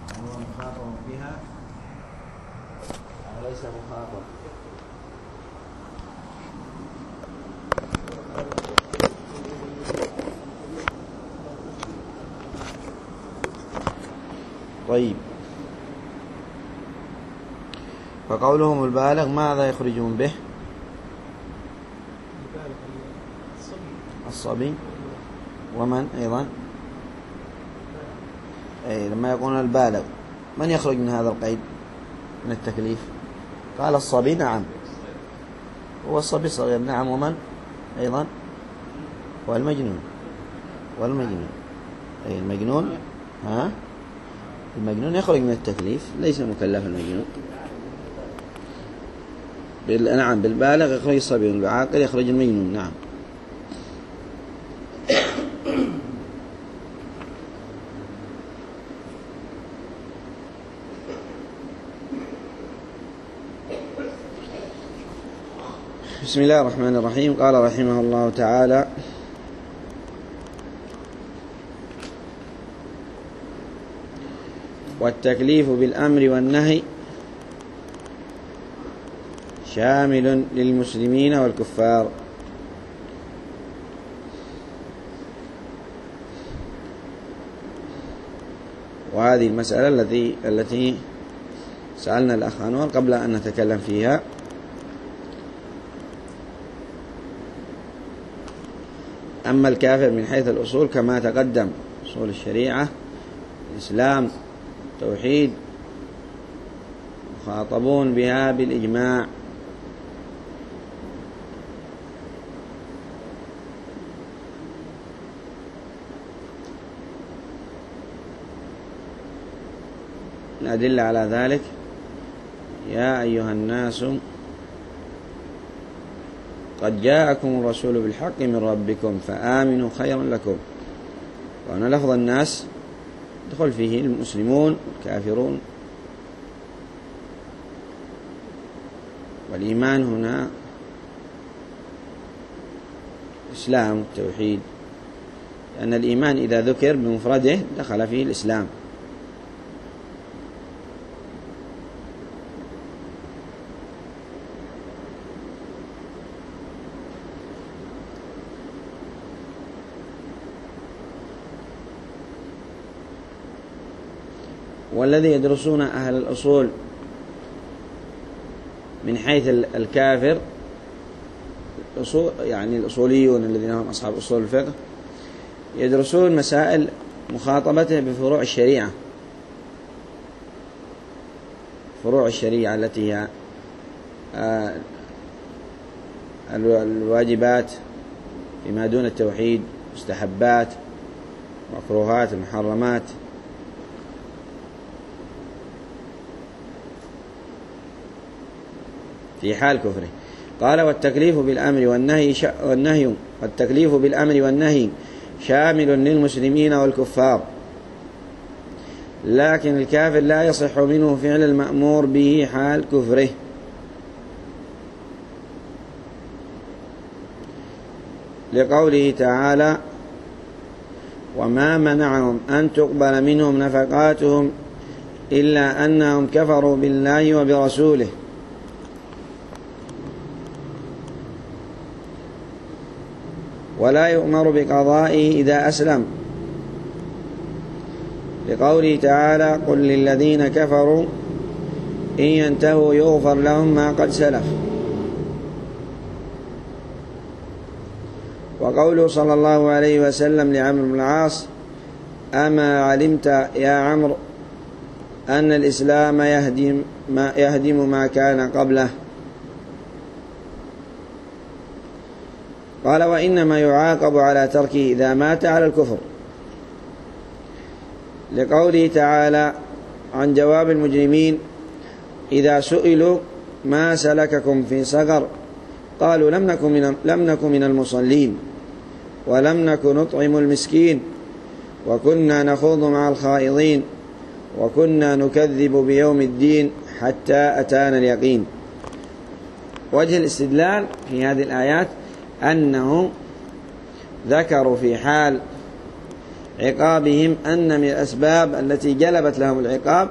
هو مخاطب بها أو ليس مخاطب؟ طيب، فقولهم البالغ ماذا يخرجون به؟ الصبي. ومن أيضا؟ أي لما يقولون البالغ من يخرج من هذا القيد من التكليف؟ قال الصبي نعم، هو الصبي صغير نعم. ومن أيضا؟ والمجنون. والمجنون أي المجنون، المجنون يخرج من التكليف، ليس مكلف المجنون. نعم، بالبالغ يخرج الصبي، بالعاقل يخرج المجنون. نعم. بسم الله الرحمن الرحيم. قال رحمه الله تعالى: والتكليف بالأمر والنهي شامل للمسلمين والكفار. وهذه المسألة التي سألنا الأخ أنور قبل أن نتكلم فيها. أما الكافر من حيث الأصول كما تقدم، أصول الشريعة الإسلام توحيد، مخاطبون بها بالإجماع. الأدلة على ذلك: يا أيها الناس قد جاءكم الرسول بالحق من ربكم فآمنوا خيرا لكم. وأن لفظ الناس يدخل فيه المسلمون والكافرون، والإيمان هنا إسلام التوحيد، لأن الإيمان إذا ذكر بمفرده دخل فيه الإسلام. والذي يدرسون أهل الأصول من حيث الكافر، يعني الأصوليون الذين هم أصحاب أصول الفقه، يدرسون مسائل مخاطبته بفروع الشريعة، فروع الشريعة التي هي الواجبات فيما دون التوحيد، مستحبات، مكروهات، المحرمات. في حال كفره. قال: والتكليف بالأمر والنهي شامل للمسلمين والكفار، لكن الكافر لا يصح منه فعل المأمور به حال كفره، لقوله تعالى: وما منعهم أن تقبل منهم نفقاتهم إلا أنهم كفروا بالله وبرسوله. ولا يؤمر بقضائه إذا أسلم، لقوله تعالى: قل للذين كفروا إن ينتهوا يغفر لهم ما قد سلف. وقوله صلى الله عليه وسلم لعمرو بن العاص: أما علمت يا عمرو أن الإسلام يهدم ما كان قبله. قال: وإنما يعاقب على تركه إذا مات على الكفر، لقوله تعالى عن جواب المجرمين إذا سئلوا ما سلككم في سقر قالوا لم نكن من المصلين ولم نكن نطعم المسكين وكنا نخوض مع الخائضين وكنا نكذب بيوم الدين حتى أتانا اليقين. وجه الاستدلال في هذه الآيات أنه ذكروا في حال عقابهم أن من الأسباب التي جلبت لهم العقاب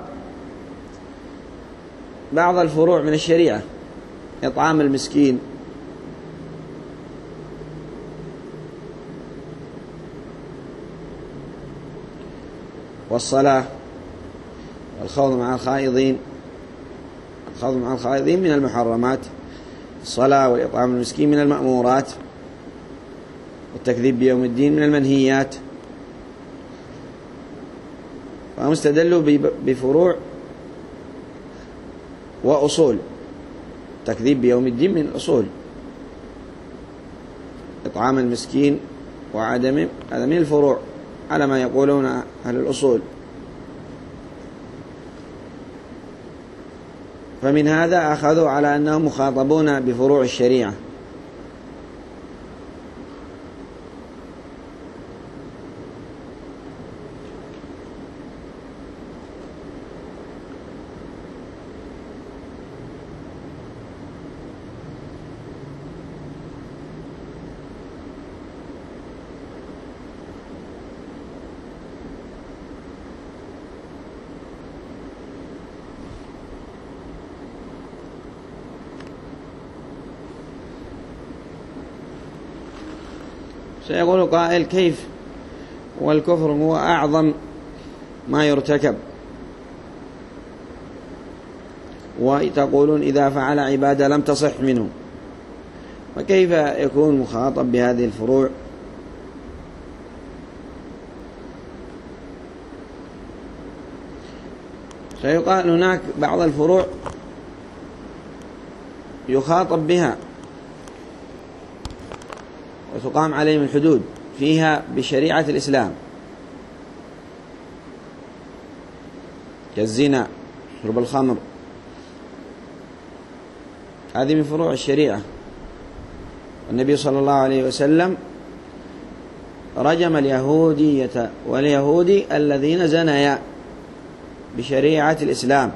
بعض الفروع من الشريعة: إطعام المسكين، والصلاة، والخوض مع الخائضين. الخوض مع الخائضين من المحرمات، الصلاة والإطعام المسكين من المأمورات، والتكذيب بيوم الدين من المنهيات. فهم استدلوا بفروع وأصول. تكذيب بيوم الدين من الأصول، إطعام المسكين وعدم هذا من الفروع على ما يقولون أهل الأصول. فمن هذا أخذوا على أنهم مخاطبون بفروع الشريعة. سيقول قائل: كيف والكفر هو أعظم ما يرتكب، وتقولون إذا فعل عبادة لم تصح منه، وكيف يكون مخاطب بهذه الفروع؟ سيقال هناك بعض الفروع يخاطب بها وتقام عليهم الحدود فيها بشريعة الإسلام، كالزنا، شرب الخمر، هذه من فروع الشريعة. والنبي صلى الله عليه وسلم رجم اليهودية واليهودي الذين زنيا بشريعة الإسلام،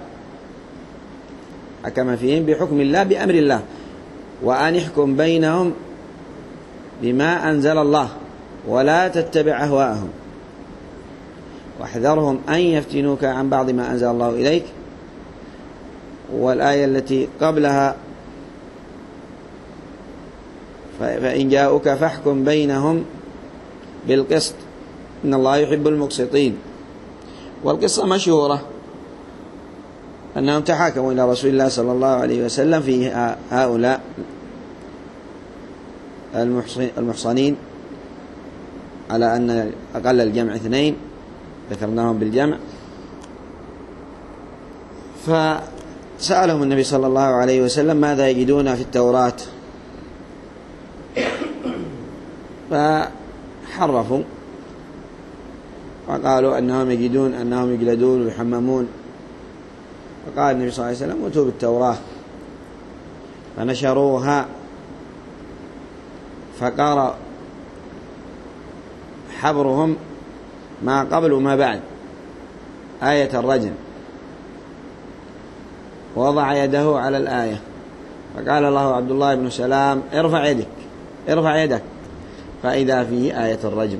حكم فيهم بحكم الله بأمر الله: وأن احكم بينهم بما أنزل الله ولا تتبع أهواءهم واحذرهم أن يفتنوك عن بعض ما أنزل الله إليك. والآية التي قبلها: فإن جاءوك فاحكم بينهم بالقسط إن الله يحب المقسطين. والقصة مشهورة أنهم تحاكموا إلى رسول الله صلى الله عليه وسلم في هؤلاء المحصنين على أن أقل الجمع 2، ذكرناهم بالجمع. فسألهم النبي صلى الله عليه وسلم ماذا يجدون في التوراة، فحرفوا وقالوا أنهم يجدون أنهم يجلدون ويحممون. فقال النبي صلى الله عليه وسلم: ائتوا بالتوراة. فنشروها، فقال حبرهم ما قبل وما بعد آية الرجم، ووضع يده على الآية، فقال له عبد الله بن سلام: ارفع يدك، فإذا فيه آية الرجم.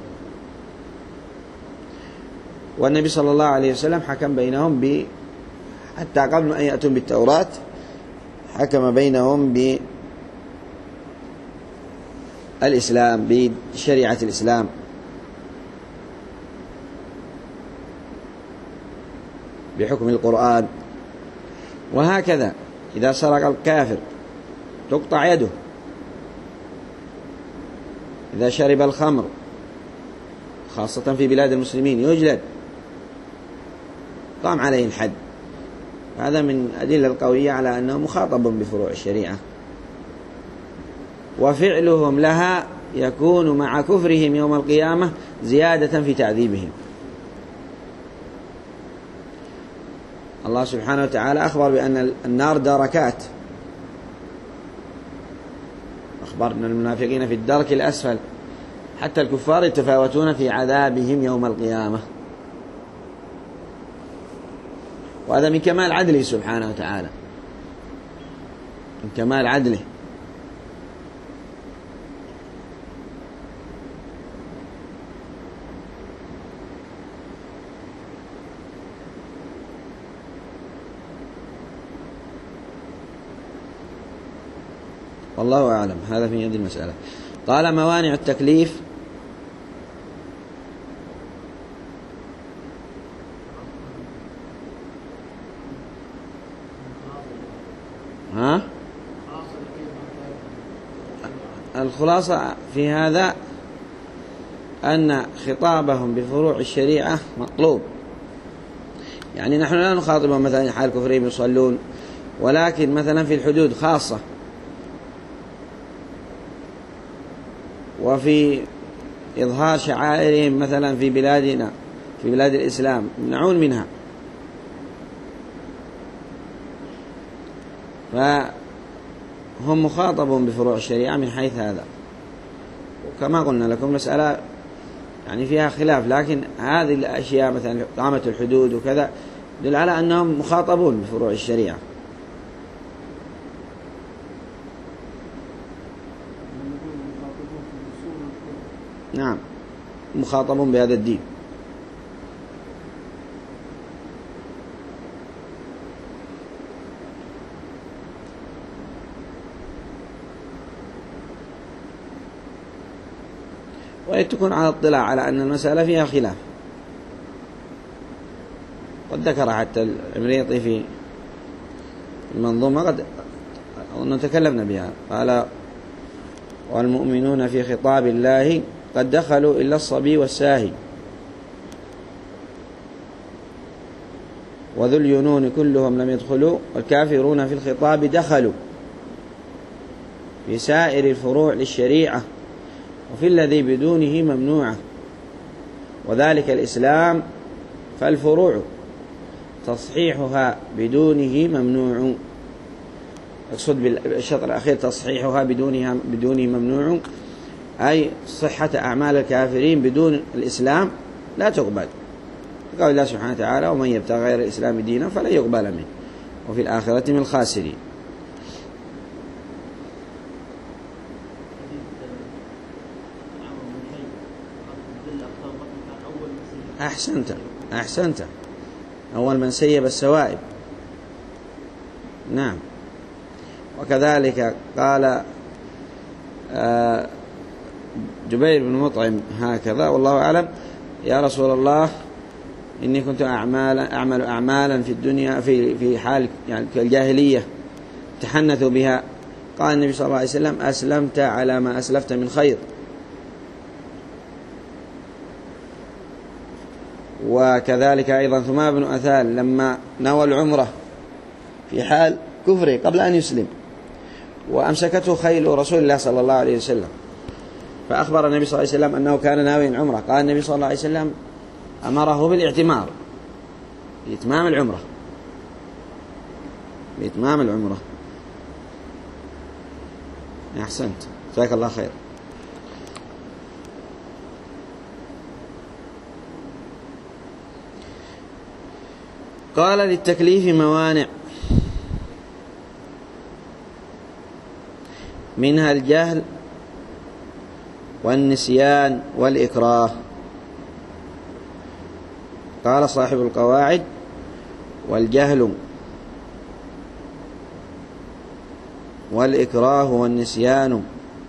والنبي صلى الله عليه وسلم حكم بينهم حتى قبل أن يأتون بالتوراة حكم بينهم بالإسلام، بشريعة الإسلام. بحكم القرآن. وهكذا إذا سرق الكافر تقطع يده، إذا شرب الخمر خاصة في بلاد المسلمين يجلد، قام عليه الحد. هذا من أدلة القوية على أنه مخاطب بفروع الشريعة، وفعلهم لها يكون مع كفرهم يوم القيامة زيادة في تعذيبهم. الله سبحانه وتعالى أخبر بأن النار دركات، أخبر أن المنافقين في الدرك الأسفل، حتى الكفار يتفاوتون في عذابهم يوم القيامة. وهذا من كمال عدله سبحانه وتعالى، من كمال عدله. والله أعلم. هذا في هذه المسألة. قال موانع التكليف. الخلاصة في هذا أن خطابهم بفروع الشريعة مطلوب. يعني نحن لا نخاطبهم مثلا حال كفرهم يصلون، ولكن مثلا في الحدود خاصة، وفي إظهار شعائرهم مثلا في بلادنا في بلاد الإسلام يمنعون منها، فهم مخاطبون بفروع الشريعة من حيث هذا. وكما قلنا لكم مسألة يعني فيها خلاف، لكن هذه الأشياء مثلا إقامة الحدود وكذا دل على أنهم مخاطبون بفروع الشريعة. نعم، مخاطبون بهذا الدين. ويتكون على اطلاع على أن المسألة فيها خلاف. قد ذكر حتى العمريطي في المنظومة، قد نتكلمنا بها، قال والمؤمنون في خطاب الله قد دخلوا إلا الصبي والساهي، وذو الينون كلهم لم يدخلوا، والكافرون في الخطاب دخلوا في سائر الفروع للشريعة، وفي الذي بدونه ممنوعة، وذلك الإسلام، فالفروع تصحيحها بدونه ممنوع. أقصد بالشطر الأخير تصحيحها بدونه ممنوع، أي صحة أعمال الكافرين بدون الإسلام لا تقبل. قال الله سبحانه وتعالى ومن يبتغي غير الإسلام دينا فلا يقبل منه وفي الآخرة من الخاسرين. أحسنت أول من سيب السوائب. نعم. وكذلك قال جبير بن مطعم هكذا والله أعلم: يا رسول الله إني كنت أعمل أعمالا في الدنيا في حال يعني الجاهلية تحنثوا بها. قال النبي صلى الله عليه وسلم: أسلمت على ما أسلفت من خير. وكذلك أيضا ثمامة بن أثال لما نوى العمرة في حال كفره قبل أن يسلم، وأمسكته خيل رسول الله صلى الله عليه وسلم، فأخبر النبي صلى الله عليه وسلم أنه كان ناوي عمرة. قال النبي صلى الله عليه وسلم أمره بالاعتمار بإتمام العمرة. أحسنت، جزاك الله خير. قال للتكليف موانع، منها الجهل والنسيان والإكراه. قال صاحب القواعد: والجهل والإكراه والنسيان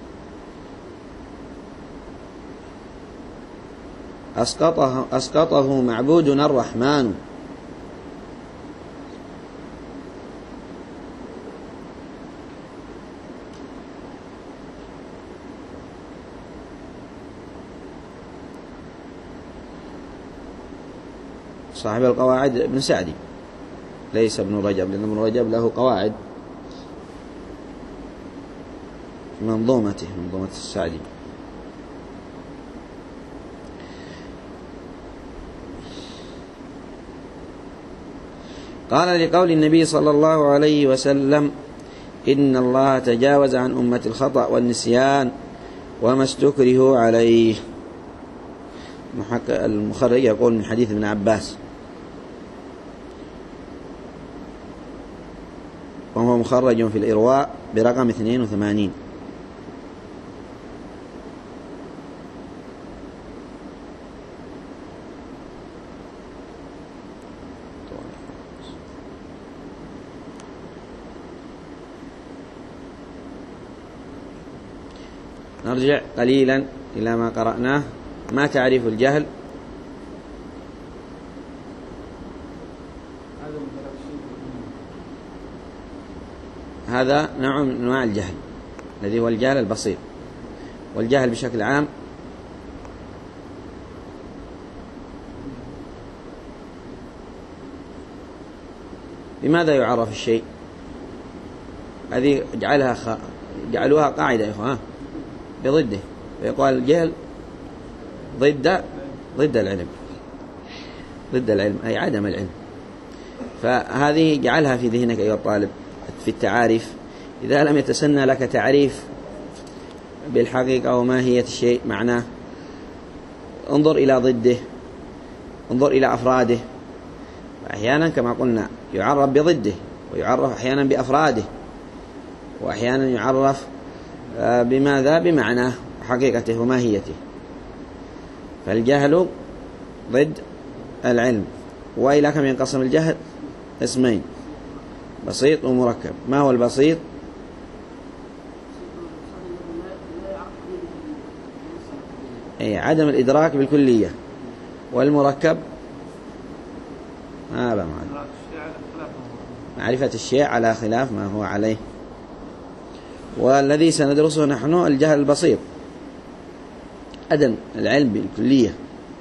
أسقطه معبودنا الرحمن. صاحب القواعد ابن سعدي، ليس ابن رجب، لأن ابن رجب له قواعد في منظومة السعدي. قال لقول النبي صلى الله عليه وسلم: إن الله تجاوز عن أمة الخطأ والنسيان وما استكرهوا عليه. المخرج يقول من حديث ابن عباس، وهو مخرج في الإرواء برقم 82. نرجع قليلا إلى ما قرأناه. ما تعريف الجهل؟ هذا نوع من أنواع الجهل الذي هو الجهل البسيط. والجهل بشكل عام بماذا يعرف الشيء؟ هذه جعلوها قاعدة يا إخوان، بضده، ويقال الجهل ضد العلم، ضد العلم أي عدم العلم. فهذه جعلها في ذهنك أيها الطالب في التعاريف. إذا لم يتسنى لك تعريف بالحقيقة وماهية الشيء معناه، انظر إلى ضده، انظر إلى أفراده. أحيانا كما قلنا يعرف بضده، ويعرف أحيانا بأفراده، وأحيانا يعرف بماذا؟ بمعناه حقيقته وماهيته. فالجهل ضد العلم. وإلى كم ينقسم الجهل؟ اسمين: بسيط ومركب. ما هو البسيط؟ أي عدم الإدراك بالكلية. والمركب معرفة الشيء على خلاف ما هو عليه. والذي سندرسه نحن الجهل البسيط، عدم العلم بالكلية.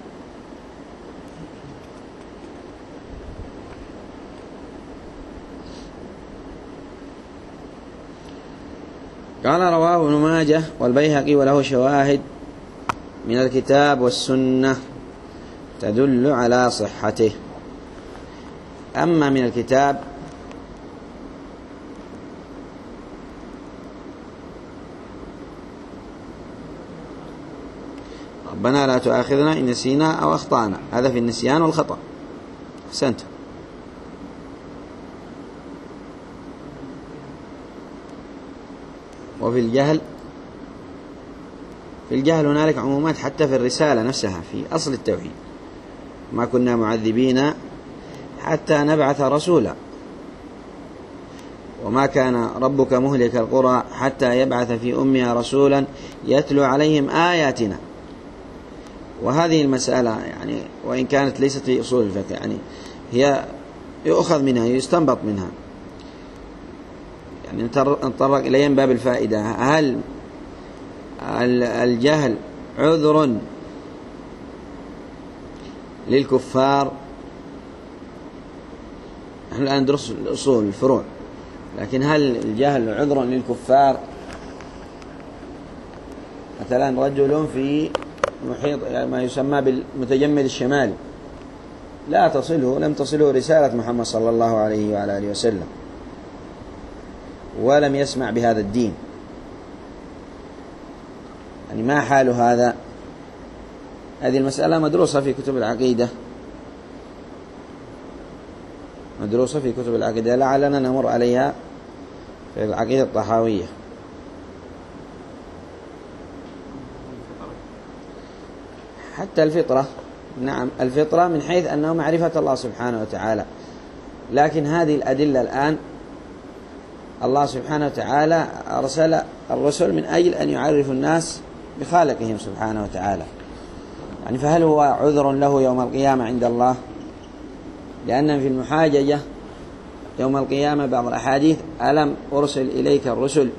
قال: رواه ابن ماجه والبيهقي وله شواهد من الكتاب والسنة تدل على صحته. أما من الكتاب ربنا لا تؤاخذنا إن نسينا أو أخطأنا، هذا في النسيان والخطأ. أحسنت. وفي الجهل، في الجهل هنالك عمومات حتى في الرسالة نفسها في أصل التوحيد: ما كنا معذبين حتى نبعث رسولا، وما كان ربك مهلك القرى حتى يبعث في أمها رسولا يتلو عليهم آياتنا. وهذه المسألة يعني وإن كانت ليست في أصول الفقه، يعني هي يؤخذ منها، يستنبط منها، يعني نتطرق إليها من باب الفائدة. هل الجهل عذر للكفار؟ نحن الآن ندرس الأصول الفروع، لكن هل الجهل عذر للكفار؟ مثلا رجل في محيط ما يسمى بالمتجمد الشمالي، لم تصله رسالة محمد صلى الله عليه وعلى آله وسلم، ولم يسمع بهذا الدين، يعني ما حال هذا؟ هذه المسألة مدروسة في كتب العقيدة، مدروسة في كتب العقيدة، لعلنا نمر عليها في العقيدة الطحاوية. حتى الفطرة، نعم الفطرة من حيث أنه معرفة الله سبحانه وتعالى، لكن هذه الأدلة الآن الله سبحانه وتعالى أرسل الرسل من أجل أن يعرفوا الناس بخالقهم سبحانه وتعالى، يعني فهل هو عذر له يوم القيامة عند الله؟ لأن في المحاججة يوم القيامة بعض الأحاديث: ألم أرسل إليك الرسل،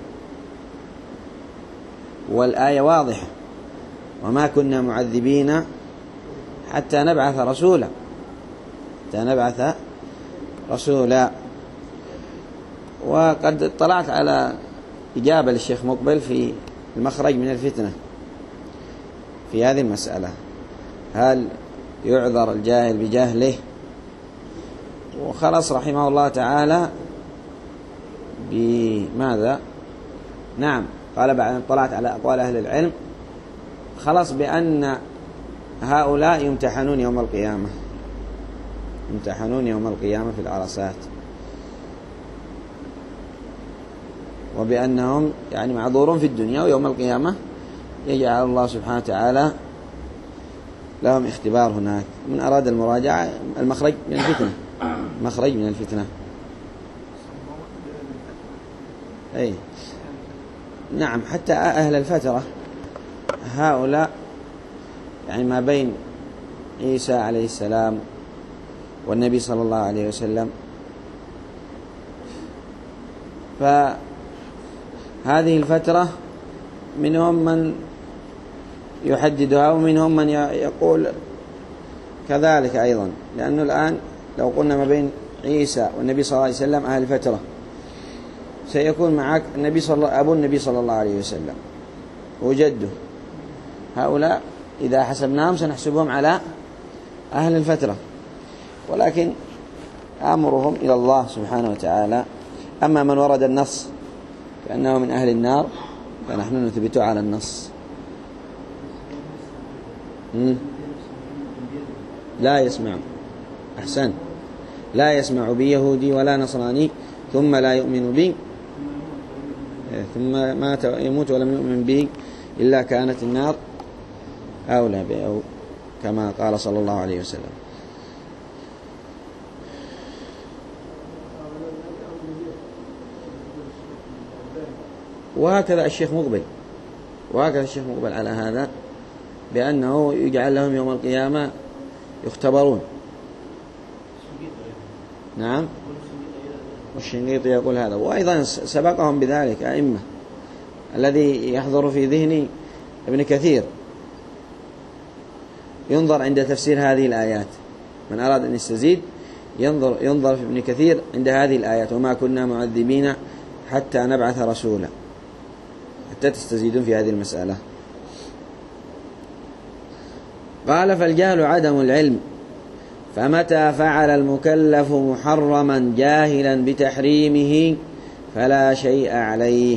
والآية واضحة: وما كنا معذبين حتى نبعث رسولا، حتى نبعث رسولا. وقد اطلعت على إجابة للشيخ مقبل في المخرج من الفتنة في هذه المسألة: هل يعذر الجاهل بجهله؟ وخلص رحمه الله تعالى بماذا؟ نعم، قال بعد أن اطلعت على أقوال أهل العلم خلص بأن هؤلاء يمتحنون يوم القيامة، يمتحنون يوم القيامة في العرصات، وبأنهم يعني معذورون في الدنيا، ويوم القيامة يجعل الله سبحانه وتعالى لهم اختبار هناك. من أراد المراجعة المخرج من الفتنة، مخرج من الفتنة. أي نعم، حتى أهل الفترة هؤلاء يعني ما بين عيسى عليه السلام والنبي صلى الله عليه وسلم، فهذه الفترة منهم من يحددها ومنهم من يقول كذلك أيضا، لأنه الآن لو قلنا ما بين عيسى والنبي صلى الله عليه وسلم أهل الفترة، سيكون معك أبو النبي صلى الله عليه وسلم وجده، هؤلاء إذا حسبناهم سنحسبهم على أهل الفترة، ولكن أمرهم إلى الله سبحانه وتعالى. أما من ورد النص كأنه من أهل النار فنحن نثبته على النص. لا يسمع، أحسن، لا يسمع بي يهودي ولا نصراني ثم لا يؤمن بي ثم مات يموت ولم يؤمن بي إلا كانت النار أولى به، أو كما قال صلى الله عليه وسلم. وهكذا الشيخ مقبل على هذا، بأنه يجعل لهم يوم القيامة يختبرون. نعم، والشنقيطي يقول هذا، وأيضا سبقهم بذلك أئمة. الذي يحضر في ذهني ابن كثير، ينظر عند تفسير هذه الآيات، من أراد أن يستزيد ينظر في ابن كثير عند هذه الآيات: وما كنا معذبين حتى نبعث رسولا، حتى تستزيدون في هذه المسألة. قال: فالجهل عدم العلم، فمتى فعل المكلف محرما جاهلا بتحريمه فلا شيء عليه.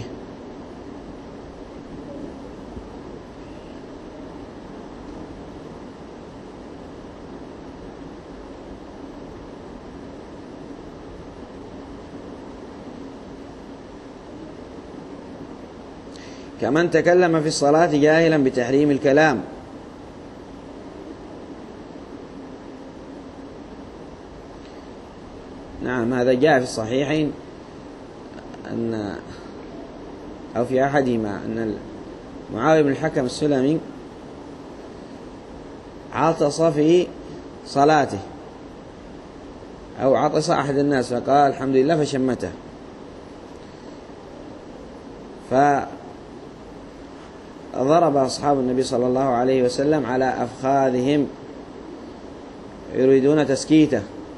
كمن تكلم في الصلاة جاهلا بتحريم الكلام. نعم، هذا جاء في الصحيحين أو في أحدهما أن معاوية بن الحكم السلمي عطس في صلاته، أو عطس أحد الناس فقال الحمد لله فشمته، فضرب أصحاب النبي صلى الله عليه وسلم على أفخاذهم يريدون تسكيته،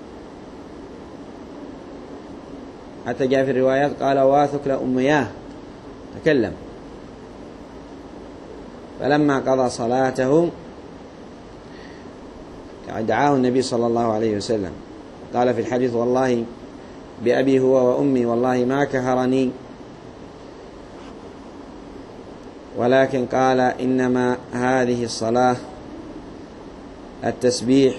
حتى جاء في الروايات قال: واثك لأمياه، تكلم. فلما قضى صلاته دعاه النبي صلى الله عليه وسلم، قال في الحديث: والله بأبي هو وأمي والله ما كهرني، ولكن قال: إنما هذه الصلاة التسبيح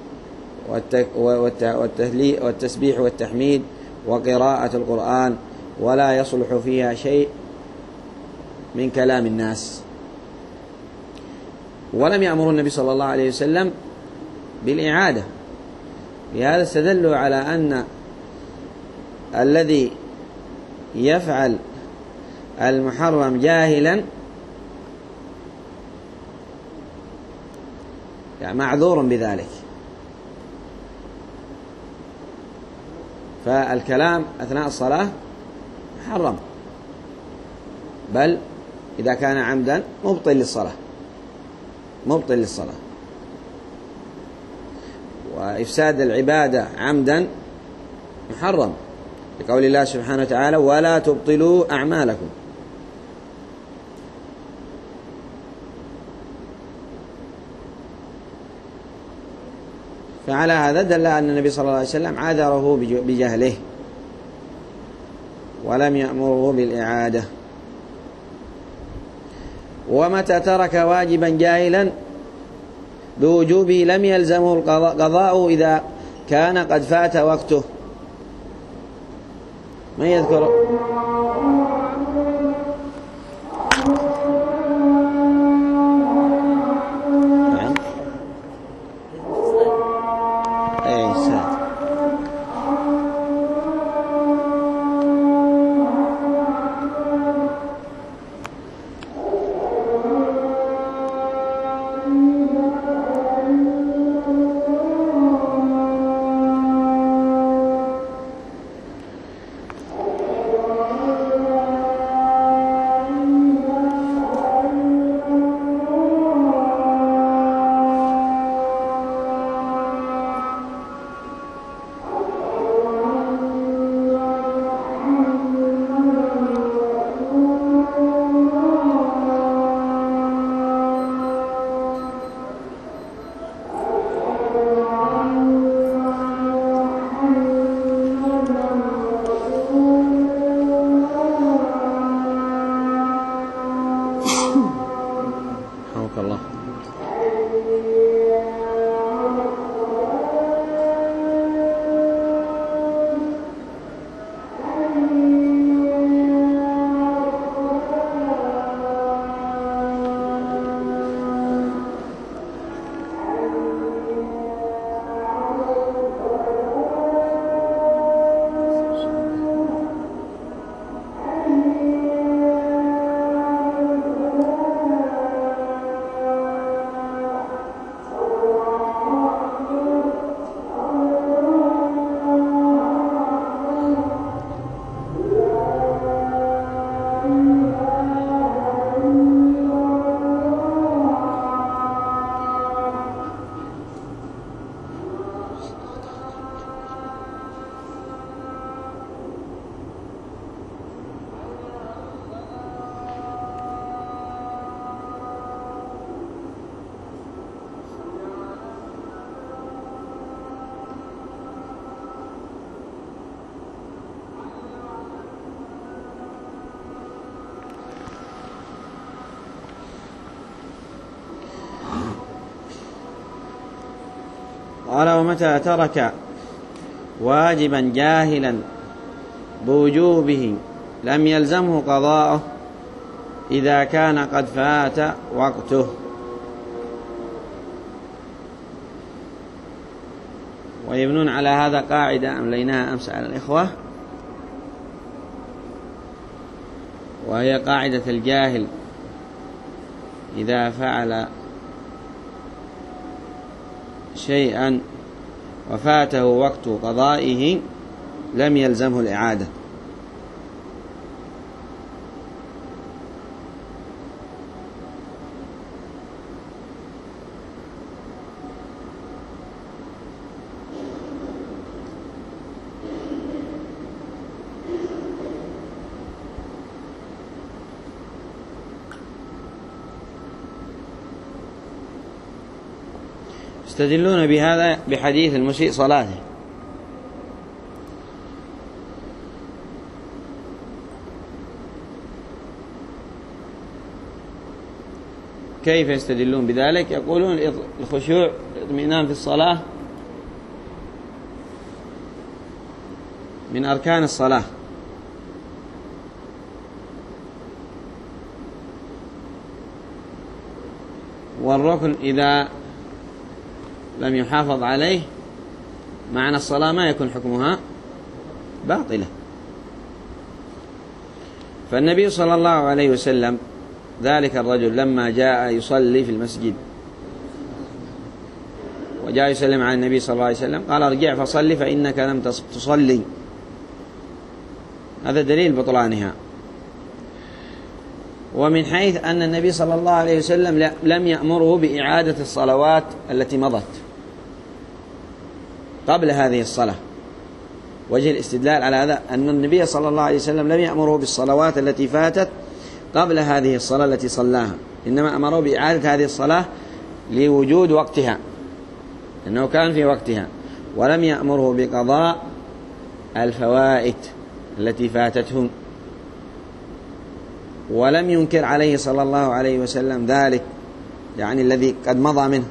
والتسبيح والتحميد وقراءة القرآن، ولا يصلح فيها شيء من كلام الناس. ولم يأمر النبي صلى الله عليه وسلم بالإعادة. لهذا استدلوا على أن الذي يفعل المحرم جاهلا يعني معذور بذلك. فالكلام أثناء الصلاة محرم، بل إذا كان عمدا مبطل للصلاة. وإفساد العبادة عمدا محرم، لقول الله سبحانه وتعالى: ولا تبطلوا أعمالكم. فعلى هذا دل أن النبي صلى الله عليه وسلم عذره بجهله ولم يأمره بالإعادة. ومتى ترك واجبا جاهلا بوجوبه لم يلزمه القضاء إذا كان قد فات وقته. من يذكر؟ قال ومتى ترك واجبا جاهلا بوجوبه لم يلزمه قضاءه إذا كان قد فات وقته. ويبنون على هذا قاعدة أمليناها أمس على الإخوة، وهي قاعدة الجاهل إذا فعل شيئا وفاته وقت قضائه لم يلزمه الإعادة. يستدلون بهذا بحديث المسيء صلاته. كيف يستدلون بذلك؟ يقولون الخشوع الاطمئنان في الصلاة من أركان الصلاة، والركن إذا لم يحافظ عليه معنى الصلاة ما يكون حكمها باطلة. فالنبي صلى الله عليه وسلم ذلك الرجل لما جاء يصلي في المسجد وجاء يسلم على النبي صلى الله عليه وسلم قال ارجع فصلي فإنك لم تصلي، هذا دليل بطلانها. ومن حيث أن النبي صلى الله عليه وسلم لم يأمره بإعادة الصلوات التي مضت قبل هذه الصلاة، وجه الاستدلال على هذا أن النبي صلى الله عليه وسلم لم يأمره بالصلوات التي فاتت قبل هذه الصلاة التي صلاها، إنما أمره بإعادة هذه الصلاة لوجود وقتها، أنه كان في وقتها، ولم يأمره بقضاء الفوائت التي فاتتهم، ولم ينكر عليه صلى الله عليه وسلم ذلك، يعني الذي قد مضى منه.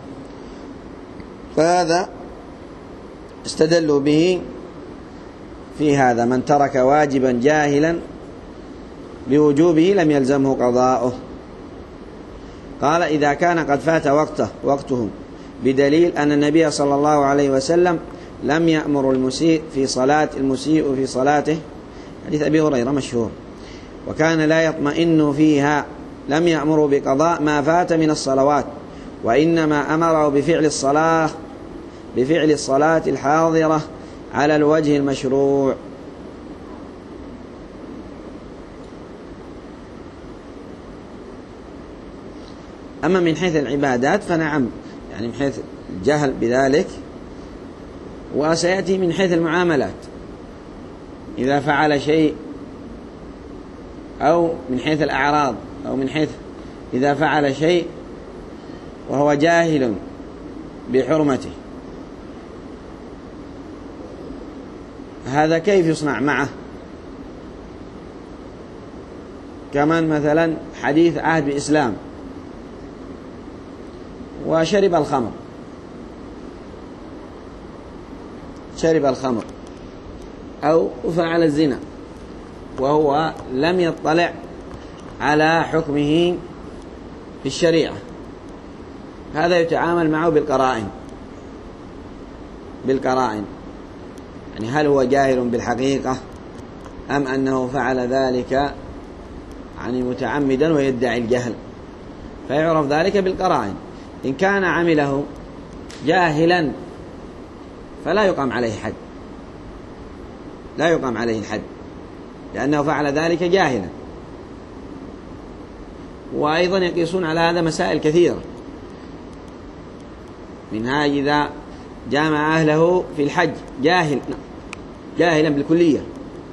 فهذا استدلوا به في هذا: من ترك واجبا جاهلا بوجوبه لم يلزمه قضاؤه. قال إذا كان قد فات وقته بدليل أن النبي صلى الله عليه وسلم لم يأمر المسيء في صلاته، حديث أبي هريرة مشهور، وكان لا يطمئن فيها، لم يأمره بقضاء ما فات من الصلوات، وإنما أمره بفعل الصلاة الحاضرة على الوجه المشروع. أما من حيث العبادات فنعم، يعني من حيث الجهل بذلك، وسيأتي من حيث المعاملات إذا فعل شيء، أو من حيث الأعراض، أو من حيث إذا فعل شيء وهو جاهل بحرمته، هذا كيف يصنع معه؟ كمان مثلا حديث عهد بإسلام وشرب الخمر أو فعل الزنا وهو لم يطلع على حكمه في الشريعة، هذا يتعامل معه بالقرائن، يعني هل هو جاهل بالحقيقة أم أنه فعل ذلك يعني متعمدا ويدعي الجهل، فيعرف ذلك بالقرائن. إن كان عمله جاهلا فلا يقام عليه الحد، لأنه فعل ذلك جاهلا. وأيضا يقيسون على هذا مسائل كثيرة، منها إذا جامع أهله في الحج جاهلا بالكلية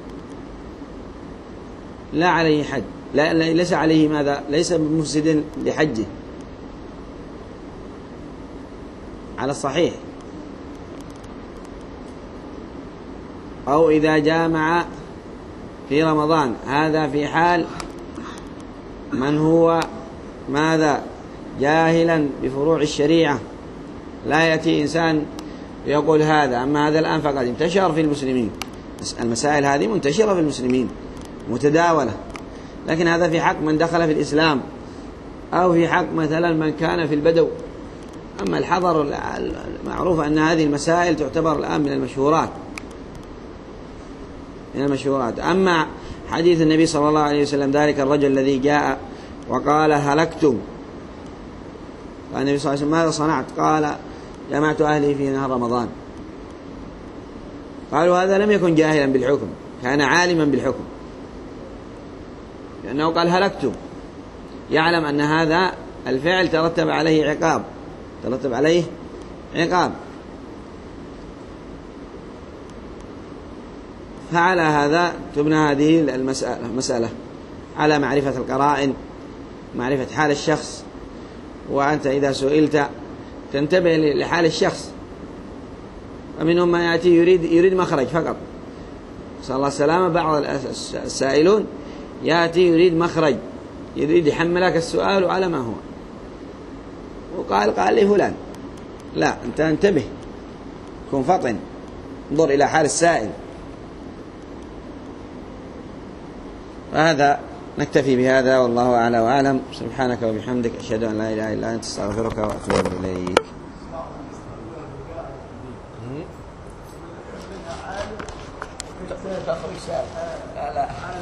لا عليه حد، ليس عليه ماذا؟ ليس بمفسد لحجه على الصحيح. أو إذا جامع في رمضان، هذا في حال من هو ماذا؟ جاهلا بفروع الشريعة. لا يأتي إنسان يقول هذا. أما هذا الآن فقد انتشر في المسلمين، المسائل هذه منتشرة في المسلمين متداولة، لكن هذا في حق من دخل في الإسلام أو في حق مثلا من كان في البدو. أما الحضر معروف أن هذه المسائل تعتبر الآن من المشهورات. أما حديث النبي صلى الله عليه وسلم ذلك الرجل الذي جاء وقال هلكتم، قال النبي صلى الله عليه وسلم ماذا صنعت؟ قال جمعت أهلي في نهار رمضان. قالوا هذا لم يكن جاهلا بالحكم، كان عالما بالحكم، لأنه قال هلكتم، يعلم أن هذا الفعل ترتب عليه عقاب. فعلى هذا تبنى هذه المسألة على معرفة القرائن، معرفة حال الشخص. وأنت إذا سئلت تنتبه لحال الشخص. ومنهم ما يأتي يريد مخرج فقط، صلى الله السلامة. بعض السائلون يأتي يريد مخرج، يريد يحملك السؤال على ما هو، وقال لي فلان. لا، أنت انتبه، كن فطن، انظر إلى حال السائل. هذا نكتفي بهذا، والله أعلى وأعلم. سبحانك وبحمدك، أشهد أن لا إله إلا أنت، استغفرك وأتوب إليك. تخرج سائل. لا